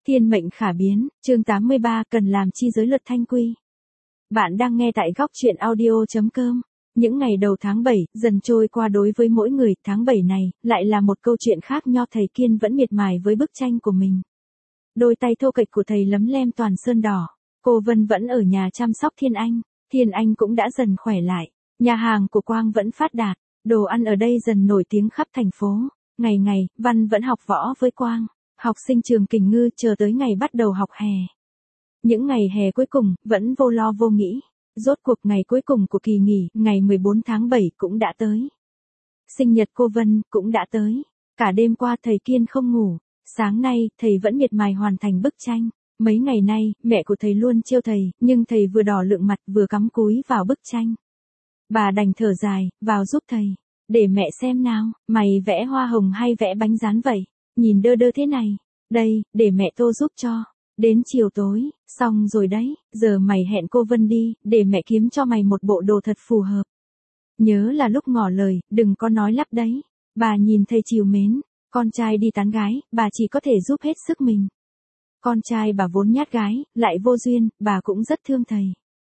Thiên mệnh khả biến, chương 83 cần làm chi giới luật thanh quy. Bạn đang nghe tại góc truyện audio.com. Những ngày đầu tháng 7, dần trôi qua đối với mỗi người, tháng 7 này, lại là một câu chuyện khác. Nho thầy Kiên vẫn miệt mài với bức tranh của mình. Đôi tay thô kệch của thầy lấm lem toàn sơn đỏ. Cô Vân vẫn ở nhà chăm sóc Thiên Anh. Thiên Anh cũng đã dần khỏe lại. Nhà hàng của Quang vẫn phát đạt. Đồ ăn ở đây dần nổi tiếng khắp thành phố. Ngày ngày, Văn vẫn học võ với Quang. Học sinh trường Kình Ngư chờ tới ngày bắt đầu học hè. Những ngày hè cuối cùng, vẫn vô lo vô nghĩ. Rốt cuộc ngày cuối cùng của kỳ nghỉ, ngày 14 tháng 7 cũng đã tới. Sinh nhật cô Vân cũng đã tới. Cả đêm qua thầy Kiên không ngủ. Sáng nay, thầy vẫn miệt mài hoàn thành bức tranh. Mấy ngày nay, mẹ của thầy luôn trêu thầy, nhưng thầy vừa đỏ lượng mặt vừa cắm cúi vào bức tranh. Bà đành thở dài, vào giúp thầy. Để mẹ xem nào, mày vẽ hoa hồng hay vẽ bánh rán vậy? Nhìn đơ đơ thế này. Đây, để mẹ tô giúp cho. Đến chiều tối, xong rồi đấy, giờ mày hẹn cô Vân đi, để mẹ kiếm cho mày một bộ đồ thật phù hợp. Nhớ là lúc ngỏ lời, đừng có nói lắp đấy. Bà nhìn thầy chiều mến, con trai đi tán gái, bà chỉ có thể giúp hết sức mình. Con trai bà vốn nhát gái, lại vô duyên, bà cũng rất thương thầy.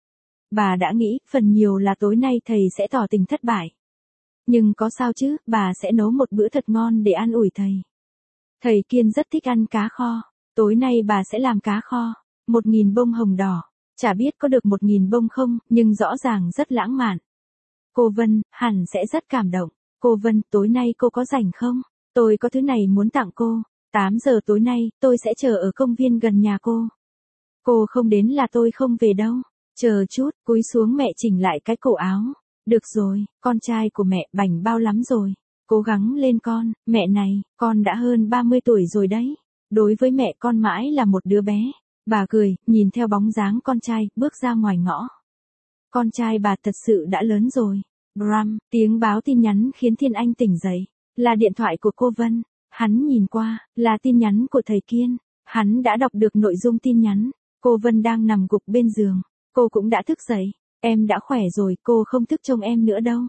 Bà đã nghĩ, phần nhiều là tối nay thầy sẽ tỏ tình thất bại. Nhưng có sao chứ, bà sẽ nấu một bữa thật ngon để an ủi thầy. Thầy Kiên rất thích ăn cá kho. Tối nay bà sẽ làm cá kho. 1.000 bông hồng đỏ. Chả biết có được 1.000 bông không, nhưng rõ ràng rất lãng mạn. Cô Vân, hẳn sẽ rất cảm động. Cô Vân, tối nay cô có rảnh không? Tôi có thứ này muốn tặng cô. 8 giờ tối nay, tôi sẽ chờ ở công viên gần nhà cô. Cô không đến là tôi không về đâu. Chờ chút, cúi xuống mẹ chỉnh lại cái cổ áo. Được rồi, con trai của mẹ bảnh bao lắm rồi. Cố gắng lên con, mẹ này, con đã hơn 30 tuổi rồi đấy. Đối với mẹ con mãi là một đứa bé. Bà cười, nhìn theo bóng dáng con trai, bước ra ngoài ngõ. Con trai bà thật sự đã lớn rồi. Bram, tiếng báo tin nhắn khiến Thiên Anh tỉnh dậy. Là điện thoại của cô Vân. Hắn nhìn qua, là tin nhắn của thầy Kiên. Hắn đã đọc được nội dung tin nhắn. Cô Vân đang nằm gục bên giường. Cô cũng đã thức dậy. Em đã khỏe rồi, cô không thức trông em nữa đâu.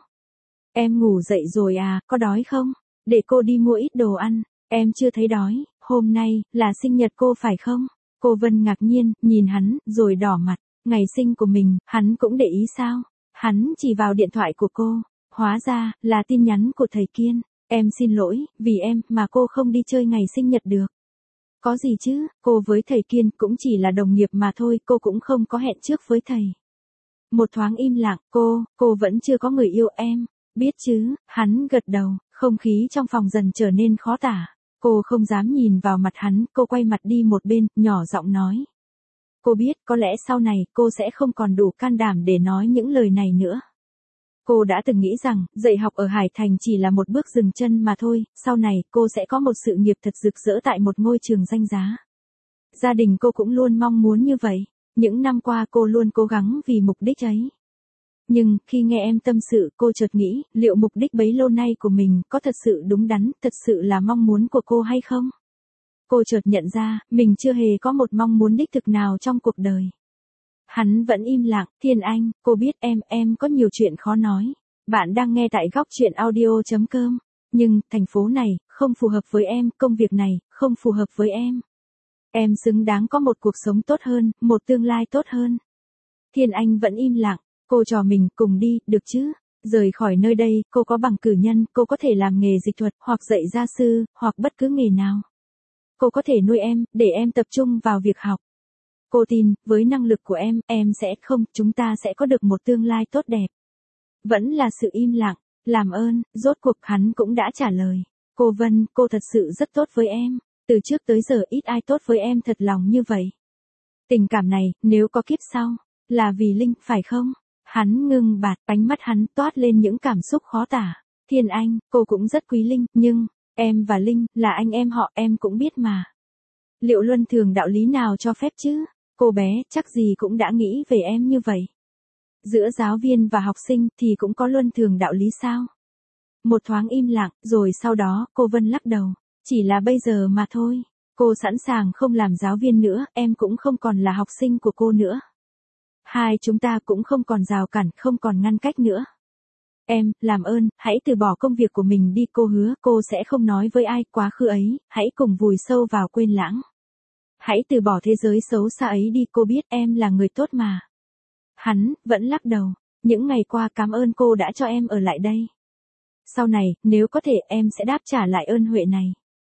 Em ngủ dậy rồi à, có đói không? Để cô đi mua ít đồ ăn. Em chưa thấy đói, hôm nay, là sinh nhật cô phải không? Cô Vân ngạc nhiên, nhìn hắn, rồi đỏ mặt. Ngày sinh của mình, hắn cũng để ý sao? Hắn chỉ vào điện thoại của cô. Hóa ra, là tin nhắn của thầy Kiên. Em xin lỗi, vì em, mà cô không đi chơi ngày sinh nhật được. Có gì chứ, cô với thầy Kiên cũng chỉ là đồng nghiệp mà thôi, cô cũng không có hẹn trước với thầy. Một thoáng im lặng, cô vẫn chưa có người yêu em. Biết chứ, hắn gật đầu, không khí trong phòng dần trở nên khó tả. Cô không dám nhìn vào mặt hắn, cô quay mặt đi một bên, nhỏ giọng nói. Cô biết, có lẽ sau này, cô sẽ không còn đủ can đảm để nói những lời này nữa. Cô đã từng nghĩ rằng, dạy học ở Hải Thành chỉ là một bước dừng chân mà thôi, sau này, cô sẽ có một sự nghiệp thật rực rỡ tại một ngôi trường danh giá. Gia đình cô cũng luôn mong muốn như vậy. Những năm qua cô luôn cố gắng vì mục đích ấy. Nhưng, khi nghe em tâm sự, cô chợt nghĩ, liệu mục đích bấy lâu nay của mình có thật sự đúng đắn, thật sự là mong muốn của cô hay không? Cô chợt nhận ra, mình chưa hề có một mong muốn đích thực nào trong cuộc đời. Hắn vẫn im lặng, Thiên Anh, cô biết em có nhiều chuyện khó nói. Bạn đang nghe tại góc truyện audio.com. Nhưng, thành phố này, không phù hợp với em, công việc này, không phù hợp với em. Em xứng đáng có một cuộc sống tốt hơn, một tương lai tốt hơn. Thiên Anh vẫn im lặng. Cô trò mình cùng đi, được chứ? Rời khỏi nơi đây, cô có bằng cử nhân, cô có thể làm nghề dịch thuật, hoặc dạy gia sư, hoặc bất cứ nghề nào. Cô có thể nuôi em, để em tập trung vào việc học. Cô tin, với năng lực của em sẽ không, chúng ta sẽ có được một tương lai tốt đẹp. Vẫn là sự im lặng, làm ơn, rốt cuộc hắn cũng đã trả lời. Cô Vân, cô thật sự rất tốt với em. Từ trước tới giờ ít ai tốt với em thật lòng như vậy. Tình cảm này, nếu có kiếp sau, là vì Linh, phải không? Hắn ngưng bạt, ánh mắt hắn toát lên những cảm xúc khó tả. Thiên Anh, cô cũng rất quý Linh, nhưng, em và Linh, là anh em họ, em cũng biết mà. Liệu luân thường đạo lý nào cho phép chứ? Cô bé, chắc gì cũng đã nghĩ về em như vậy. Giữa giáo viên và học sinh, thì cũng có luân thường đạo lý sao? Một thoáng im lặng, rồi sau đó, cô Vân lắc đầu. Chỉ là bây giờ mà thôi. Cô sẵn sàng không làm giáo viên nữa, em cũng không còn là học sinh của cô nữa. Hai chúng ta cũng không còn rào cản, không còn ngăn cách nữa. Em, làm ơn, hãy từ bỏ công việc của mình đi, cô hứa cô sẽ không nói với ai quá khứ ấy, hãy cùng vùi sâu vào quên lãng. Hãy từ bỏ thế giới xấu xa ấy đi, cô biết em là người tốt mà. Hắn vẫn lắc đầu. Những ngày qua cảm ơn cô đã cho em ở lại đây. Sau này, nếu có thể em sẽ đáp trả lại ơn huệ này.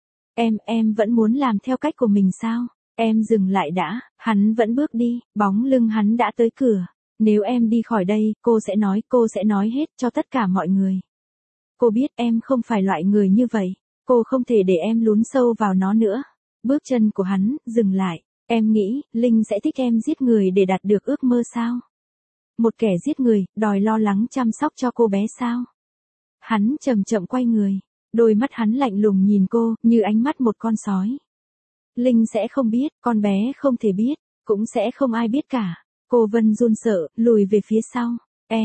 Em vẫn muốn làm theo cách của mình sao? Em dừng lại đã, hắn vẫn bước đi, bóng lưng hắn đã tới cửa. Nếu em đi khỏi đây, cô sẽ nói hết cho tất cả mọi người. Cô biết em không phải loại người như vậy. Cô không thể để em lún sâu vào nó nữa. Bước chân của hắn dừng lại. Em nghĩ, Linh sẽ thích em giết người để đạt được ước mơ sao? Một kẻ giết người, đòi lo lắng chăm sóc cho cô bé sao? Hắn chậm chậm quay người. Đôi mắt hắn lạnh lùng nhìn cô, như ánh mắt một con sói. Linh sẽ không biết, con bé không thể biết, cũng sẽ không ai biết cả. Cô Vân run sợ, lùi về phía sau.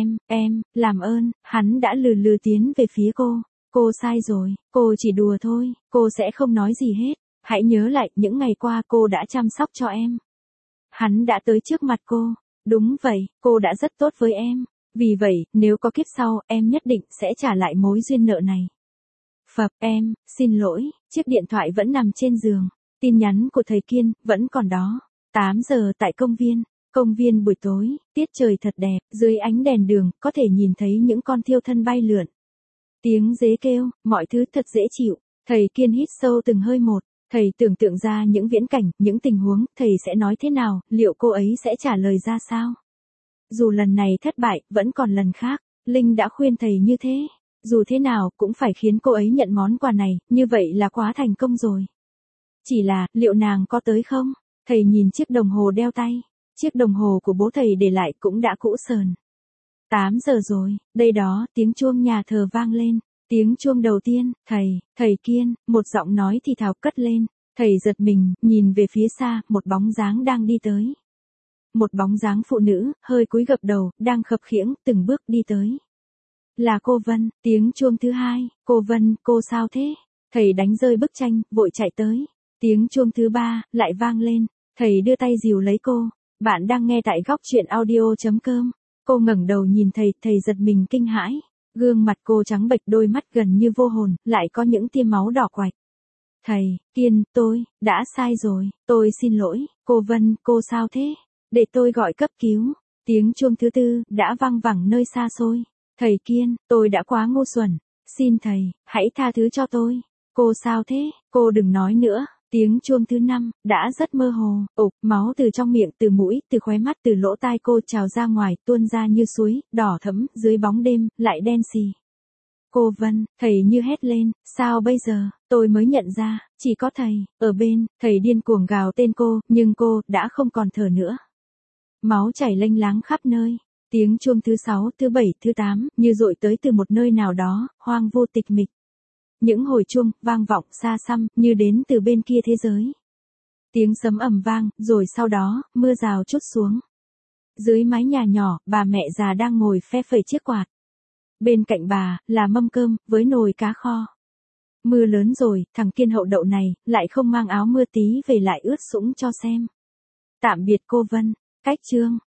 Làm ơn, hắn đã lừ lừ tiến về phía cô. Cô sai rồi, cô chỉ đùa thôi, cô sẽ không nói gì hết. Hãy nhớ lại những ngày qua cô đã chăm sóc cho em. Hắn đã tới trước mặt cô. Đúng vậy, cô đã rất tốt với em. Vì vậy, nếu có kiếp sau, em nhất định sẽ trả lại mối duyên nợ này. Em, xin lỗi, chiếc điện thoại vẫn nằm trên giường. Tin nhắn của thầy Kiên, vẫn còn đó. 8 giờ tại công viên buổi tối, tiết trời thật đẹp, dưới ánh đèn đường, có thể nhìn thấy những con thiêu thân bay lượn. Tiếng dế kêu, mọi thứ thật dễ chịu. Thầy Kiên hít sâu từng hơi một. Thầy tưởng tượng ra những viễn cảnh, những tình huống, thầy sẽ nói thế nào, liệu cô ấy sẽ trả lời ra sao? Dù lần này thất bại, vẫn còn lần khác. Linh đã khuyên thầy như thế. Dù thế nào, cũng phải khiến cô ấy nhận món quà này, như vậy là quá thành công rồi. Chỉ là, liệu nàng có tới không? Thầy nhìn chiếc đồng hồ đeo tay. Chiếc đồng hồ của bố thầy để lại cũng đã cũ sờn. 8 giờ rồi, đây đó, tiếng chuông nhà thờ vang lên. Tiếng chuông đầu tiên, thầy Kiên, một giọng nói thì thào cất lên. Thầy giật mình, nhìn về phía xa, một bóng dáng đang đi tới. Một bóng dáng phụ nữ, hơi cúi gập đầu, đang khập khiễng, từng bước đi tới. Là cô Vân, tiếng chuông thứ hai, cô Vân, cô sao thế? Thầy đánh rơi bức tranh, vội chạy tới. Tiếng chuông thứ ba, lại vang lên. Thầy đưa tay dìu lấy cô. Bạn đang nghe tại góc truyện audio.com. Cô ngẩng đầu nhìn thầy giật mình kinh hãi. Gương mặt cô trắng bệch, đôi mắt gần như vô hồn, lại có những tia máu đỏ quạch. Thầy Kiên, tôi đã sai rồi, tôi xin lỗi. Cô Vân, cô sao thế? Để tôi gọi cấp cứu. Tiếng chuông thứ tư đã vang vẳng nơi xa xôi. Thầy Kiên, tôi đã quá ngu xuẩn. Xin thầy, hãy tha thứ cho tôi. Cô sao thế? Cô đừng nói nữa. Tiếng chuông thứ năm đã rất mơ hồ. Máu từ trong miệng, từ mũi, từ khóe mắt, từ lỗ tai cô trào ra ngoài, tuôn ra như suối, đỏ thẫm, dưới bóng đêm, lại đen xì. Cô Vân, thầy như hét lên, sao bây giờ? Tôi mới nhận ra, chỉ có thầy, ở bên, thầy điên cuồng gào tên cô, nhưng cô, đã không còn thở nữa. Máu chảy lênh láng khắp nơi. Tiếng chuông thứ 6, thứ 7, thứ 8, như dội tới từ một nơi nào đó, hoang vu tịch mịch. Những hồi chuông, vang vọng xa xăm, như đến từ bên kia thế giới. Tiếng sấm ầm vang, rồi sau đó, mưa rào trút xuống. Dưới mái nhà nhỏ, bà mẹ già đang ngồi phe phẩy chiếc quạt. Bên cạnh bà, là mâm cơm, với nồi cá kho. Mưa lớn rồi, thằng Kiên hậu đậu này, lại không mang áo mưa tí về lại ướt sũng cho xem. Tạm biệt cô Vân, cách chương.